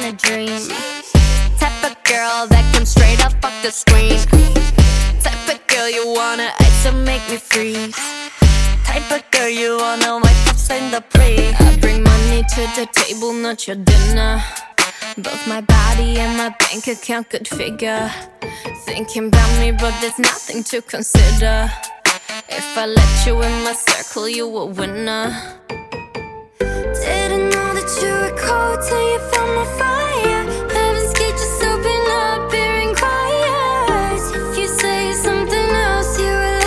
a dream. Type of girl that can straight up fuck the screen. Type of girl you wanna ice to make me freeze. Type of girl you wanna wipe up in the plate. I bring money to the table, not your dinner. Both my body and my bank account could figure. Thinking about me, but there's nothing to consider. If I let you in my circle, you a winner. Didn't know that you were cold till you found my fire. Heaven's gate just open up here and quiet. If you say something else, you're a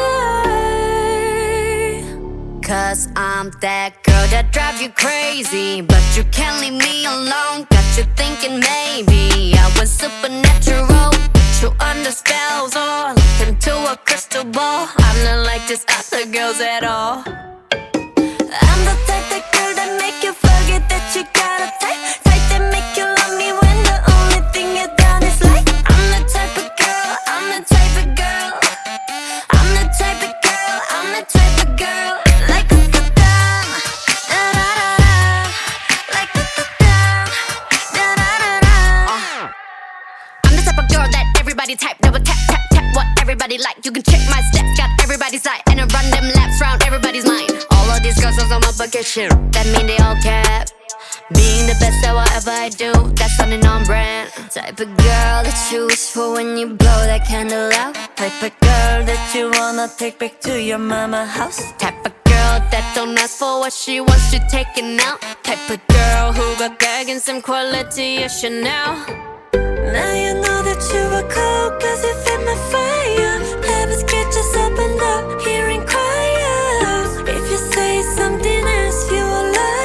liar. Cause I'm that girl that drive you crazy, but you can't leave me alone. Got you thinking maybe I was supernatural, put you under spells or look into a crystal ball. I'm not like these other girls at all. I'm the type of girl that make you forget that you got a type. Type that make you love me when the only thing you done is like. I'm the type of girl, I'm the type of girl. I'm the type of girl, I'm the type of girl. Like da-da-da, da-da-da-da. Like da-da-da, da-da-da-da. I'm the type of girl that everybody type, that would tap, tap, tap what everybody like. You can check my steps, got everybody's eye, and I run them laps round everybody's mind. All of these girls on my bucket shit, that mean they all cap. Being the best at whatever I do, that's something on brand. Type of girl that you wish for when you blow that candle out. Type of girl that you wanna take back to your mama house. Type of girl that don't ask for what she wants, you taking out. Type of girl who got gag and some quality of Chanel. Now you know that you were cold, cause you fit my fire. Heaven's gate just opened up here and quiet. If you say something else, you a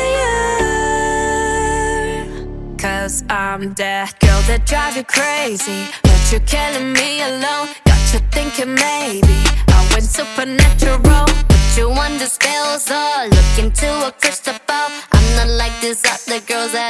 liar. Cause I'm that girl that drive you crazy, but you're killing me alone. Got you thinking maybe I went supernatural, put you under spells or look into a crystal ball. I'm not like these other girls